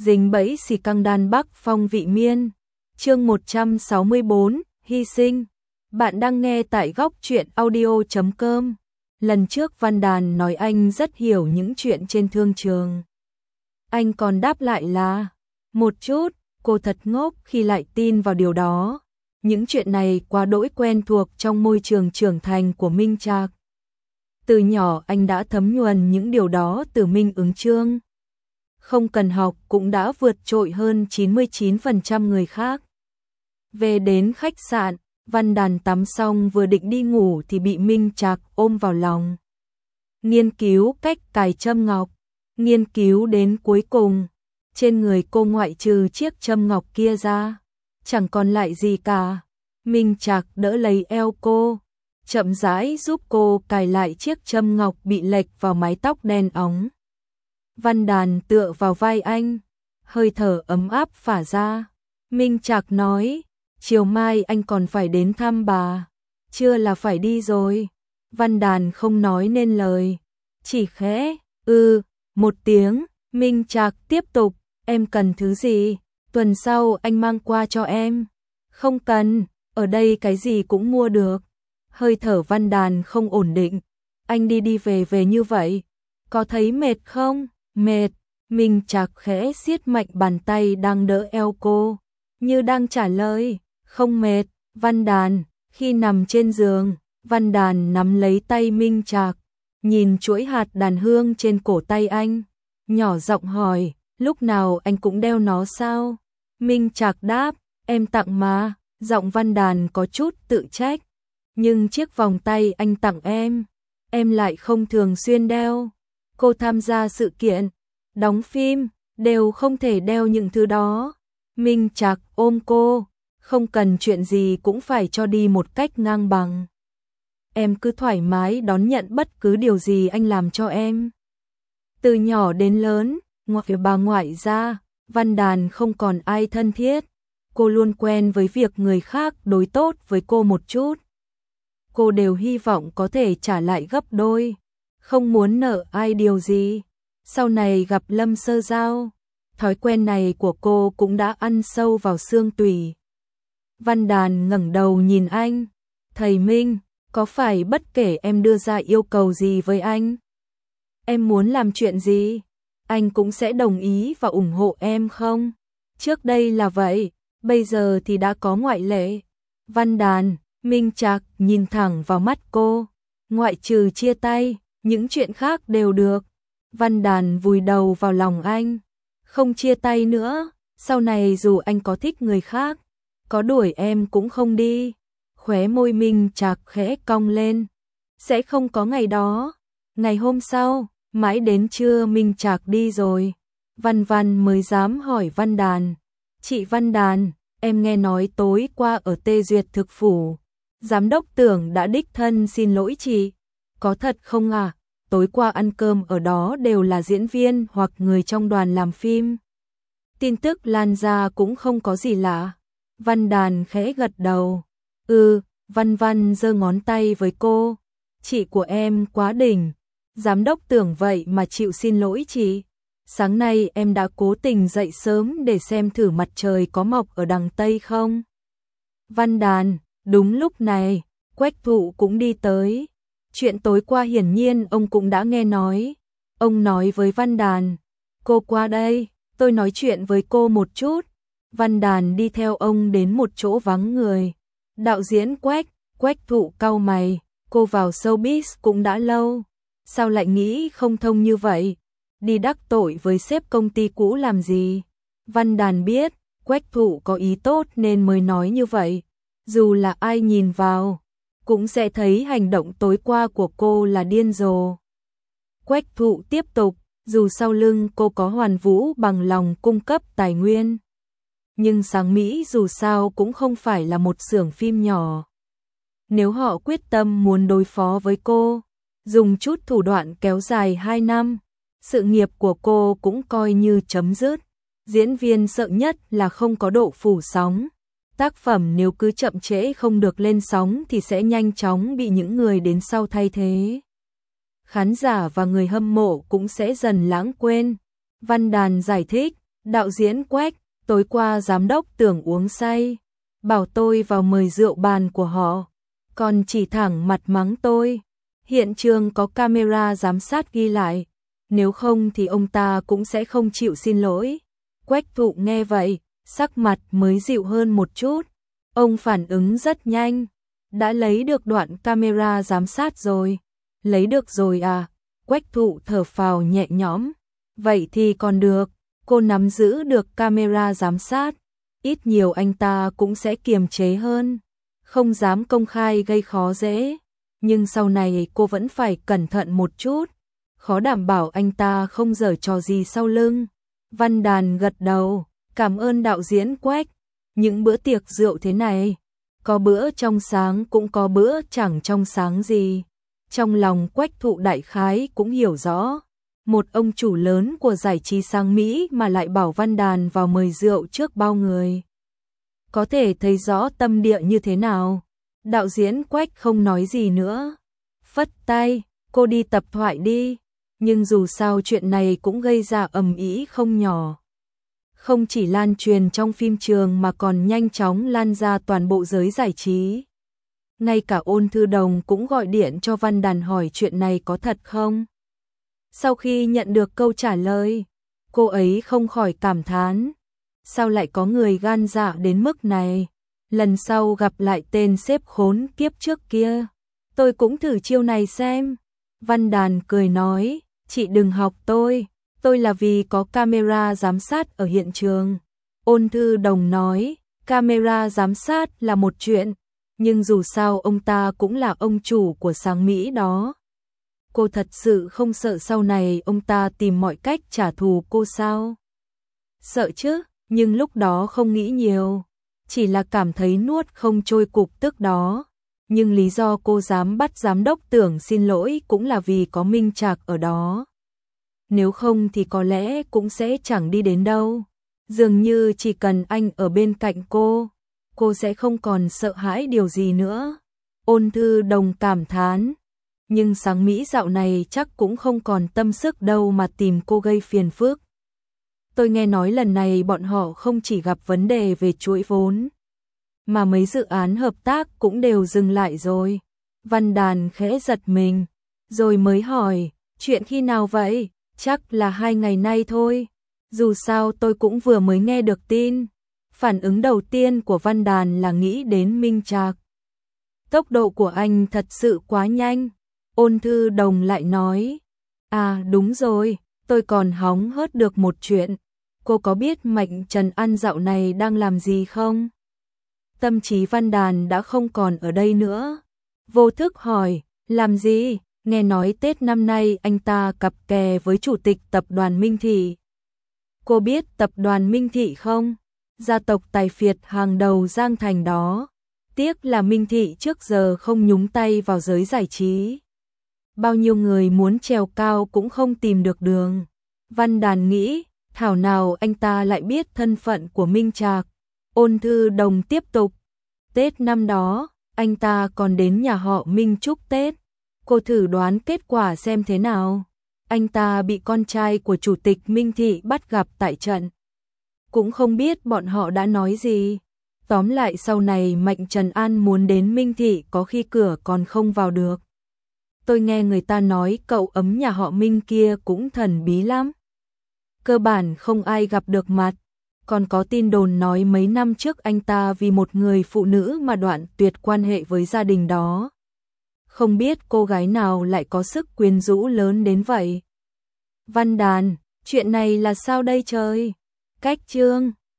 dính bẫy xì căng đan Bắc Phong vị miên. Chương 164, hy sinh. Bạn đang nghe tại góc truyện audio.com. Lần trước Văn Đàn nói anh rất hiểu những chuyện trên thương trường. Anh còn đáp lại là, một chút, cô thật ngốc khi lại tin vào điều đó. Những chuyện này quá đỗi quen thuộc trong môi trường trưởng thành của Minh Trạc. Từ nhỏ anh đã thấm nhuần những điều đó từ Minh Ứng Chương. Không cần học cũng đã vượt trội hơn 99% người khác. Về đến khách sạn, Văn Đàn tắm xong vừa định đi ngủ thì bị Minh Trạc ôm vào lòng. Nghiên cứu cách cài châm ngọc, nghiên cứu đến cuối cùng, trên người cô ngoại trừ chiếc châm ngọc kia ra, chẳng còn lại gì cả. Minh Trạc đỡ lấy eo cô, chậm rãi giúp cô cài lại chiếc châm ngọc bị lệch vào mái tóc đen óng. Văn Đàn tựa vào vai anh, hơi thở ấm áp phả ra. Minh Trạc nói, chiều mai anh còn phải đến thăm bà, chưa là phải đi rồi. Văn Đàn không nói nên lời, chỉ khẽ, một tiếng. Minh Trạc tiếp tục, em cần thứ gì, tuần sau anh mang qua cho em. Không cần, ở đây cái gì cũng mua được. Hơi thở Văn Đàn không ổn định, anh đi về như vậy, có thấy mệt không? Mệt. Minh Trạc khẽ siết mạnh bàn tay đang đỡ eo cô, như đang trả lời, không mệt. Văn Đàn, khi nằm trên giường, Văn Đàn nắm lấy tay Minh Trạc, nhìn chuỗi hạt đàn hương trên cổ tay anh, nhỏ giọng hỏi, lúc nào anh cũng đeo nó sao? Minh Trạc đáp, em tặng mà. Giọng Văn Đàn có chút tự trách, nhưng chiếc vòng tay anh tặng em lại không thường xuyên đeo. Cô tham gia sự kiện, đóng phim, đều không thể đeo những thứ đó. Minh Trạc ôm cô, không cần chuyện gì cũng phải cho đi một cách ngang bằng. Em cứ thoải mái đón nhận bất cứ điều gì anh làm cho em. Từ nhỏ đến lớn, ngoài bà ngoại ra, Văn Đàn không còn ai thân thiết. Cô luôn quen với việc người khác đối tốt với cô một chút. Cô đều hy vọng có thể trả lại gấp đôi, không muốn nợ ai điều gì. Sau này gặp Lâm Sơ Giao, thói quen này của cô cũng đã ăn sâu vào xương tủy. Văn Đàn ngẩng đầu nhìn anh, thầy Minh, có phải bất kể em đưa ra yêu cầu gì với anh, em muốn làm chuyện gì, anh cũng sẽ đồng ý và ủng hộ em không? Trước đây là vậy, bây giờ thì đã có ngoại lệ. Văn Đàn, Minh Trạc nhìn thẳng vào mắt cô, ngoại trừ chia tay, những chuyện khác đều được. Văn Đàn vùi đầu vào lòng anh, không chia tay nữa, sau này dù anh có thích người khác, có đuổi em cũng không đi. Khóe môi Minh Trạc khẽ cong lên, sẽ không có ngày đó. Ngày hôm sau, mãi đến trưa Minh Trạc đi rồi, Văn Văn mới dám hỏi Văn Đàn, chị Văn Đàn, em nghe nói tối qua ở Tê Duyệt thực phủ, giám đốc Tưởng đã đích thân xin lỗi chị, có thật không à? Tối qua ăn cơm ở đó đều là diễn viên hoặc người trong đoàn làm phim. Tin tức lan ra cũng không có gì lạ. Văn Đàn khẽ gật đầu. Văn Văn giơ ngón tay với cô. Chị của em quá đỉnh. Giám đốc Tưởng vậy mà chịu xin lỗi chị. Sáng nay em đã cố tình dậy sớm để xem thử mặt trời có mọc ở đằng Tây không? Văn Đàn, đúng lúc này, Quách Thụ cũng đi tới. Chuyện tối qua hiển nhiên ông cũng đã nghe nói. Ông nói với Văn Đàn, cô qua đây, tôi nói chuyện với cô một chút. Văn Đàn đi theo ông đến một chỗ vắng người. Đạo diễn Quách Thụ cau mày, cô vào showbiz cũng đã lâu, sao lại nghĩ không thông như vậy? Đi đắc tội với sếp công ty cũ làm gì? Văn Đàn biết, Quách Thụ có ý tốt nên mới nói như vậy. Dù là ai nhìn vào, cũng sẽ thấy hành động tối qua của cô là điên rồ. Quách Thụ tiếp tục, dù sau lưng cô có Hoàn Vũ bằng lòng cung cấp tài nguyên, nhưng Sáng Mỹ dù sao cũng không phải là một xưởng phim nhỏ. Nếu họ quyết tâm muốn đối phó với cô, dùng chút thủ đoạn kéo dài 2 năm, sự nghiệp của cô cũng coi như chấm dứt. Diễn viên sợ nhất là không có độ phủ sóng. Tác phẩm nếu cứ chậm trễ không được lên sóng thì sẽ nhanh chóng bị những người đến sau thay thế. Khán giả và người hâm mộ cũng sẽ dần lãng quên. Văn Đàn giải thích, Đạo diễn Quách, tối qua giám đốc Tưởng uống say, bảo tôi vào mời rượu bàn của họ, còn chỉ thẳng mặt mắng tôi. Hiện trường có camera giám sát ghi lại, nếu không thì ông ta cũng sẽ không chịu xin lỗi. Quách Thụ nghe vậy, sắc mặt mới dịu hơn một chút. Ông phản ứng rất nhanh, đã lấy được đoạn camera giám sát rồi. Lấy được rồi à? Quách Thụ thở phào nhẹ nhõm. Vậy thì còn được, cô nắm giữ được camera giám sát, ít nhiều anh ta cũng sẽ kiềm chế hơn, không dám công khai gây khó dễ. Nhưng sau này cô vẫn phải cẩn thận một chút, khó đảm bảo anh ta không giở trò gì sau lưng. Văn Đàn gật đầu, cảm ơn đạo diễn Quách. Những bữa tiệc rượu thế này, có bữa trong sáng cũng có bữa chẳng trong sáng gì. Trong lòng Quách Thụ đại khái cũng hiểu rõ, một ông chủ lớn của giải trí sang Mỹ mà lại bảo Văn Đàn vào mời rượu trước bao người. Có thể thấy rõ tâm địa như thế nào. Đạo diễn Quách không nói gì nữa, phất tay, cô đi tập thoại đi. Nhưng dù sao chuyện này cũng gây ra ầm ĩ không nhỏ. Không chỉ lan truyền trong phim trường mà còn nhanh chóng lan ra toàn bộ giới giải trí. Ngay cả Ôn Thư Đồng cũng gọi điện cho Văn Đàn hỏi chuyện này có thật không. Sau khi nhận được câu trả lời, cô ấy không khỏi cảm thán. Sao lại có người gan dạ đến mức này? Lần sau gặp lại tên sếp khốn kiếp trước kia, tôi cũng thử chiêu này xem. Văn Đàn cười nói, chị đừng học tôi là vì có camera giám sát ở hiện trường. Ôn Thư Đồng nói, camera giám sát là một chuyện, nhưng dù sao ông ta cũng là ông chủ của sáng Mỹ đó. Cô thật sự không sợ sau này ông ta tìm mọi cách trả thù cô sao? Sợ chứ, nhưng lúc đó không nghĩ nhiều, chỉ là cảm thấy nuốt không trôi cục tức đó. Nhưng lý do cô dám bắt giám đốc Tưởng xin lỗi cũng là vì có Minh Trạc ở đó. Nếu không thì có lẽ cũng sẽ chẳng đi đến đâu. Dường như chỉ cần anh ở bên cạnh cô sẽ không còn sợ hãi điều gì nữa. Ôn Thư Đồng cảm thán. Nhưng sáng Mỹ dạo này chắc cũng không còn tâm sức đâu mà tìm cô gây phiền phức. Tôi nghe nói lần này bọn họ không chỉ gặp vấn đề về chuỗi vốn, mà mấy dự án hợp tác cũng đều dừng lại rồi. Văn Đàn khẽ giật mình, rồi mới hỏi, chuyện khi nào vậy? Chắc là 2 ngày nay thôi. Dù sao tôi cũng vừa mới nghe được tin. Phản ứng đầu tiên của Văn Đàn là nghĩ đến Minh Trạc. Tốc độ của anh thật sự quá nhanh. Ôn Thư Đồng lại nói, à đúng rồi, tôi còn hóng hớt được một chuyện. Cô có biết Mạnh Trần An dạo này đang làm gì không? Tâm trí Văn Đàn đã không còn ở đây nữa. Vô thức hỏi, làm gì? Nghe nói Tết năm nay anh ta cặp kè với chủ tịch tập đoàn Minh Thị. Cô biết tập đoàn Minh Thị không? Gia tộc tài phiệt hàng đầu Giang Thành đó. Tiếc là Minh Thị trước giờ không nhúng tay vào giới giải trí. Bao nhiêu người muốn trèo cao cũng không tìm được đường. Văn Đàn nghĩ, thảo nào anh ta lại biết thân phận của Minh Trạc. Ôn Thư Đồng tiếp tục. Tết năm đó, anh ta còn đến nhà họ Minh chúc Tết. Cô thử đoán kết quả xem thế nào. Anh ta bị con trai của chủ tịch Minh Thị bắt gặp tại trận. Cũng không biết bọn họ đã nói gì. Tóm lại sau này Mạnh Trần An muốn đến Minh Thị có khi cửa còn không vào được. Tôi nghe người ta nói cậu ấm nhà họ Minh kia cũng thần bí lắm. Cơ bản không ai gặp được mặt. Còn có tin đồn nói mấy năm trước anh ta vì một người phụ nữ mà đoạn tuyệt quan hệ với gia đình đó. Không biết cô gái nào lại có sức quyến rũ lớn đến vậy. Văn Đàn, chuyện này là sao đây trời? Cách chương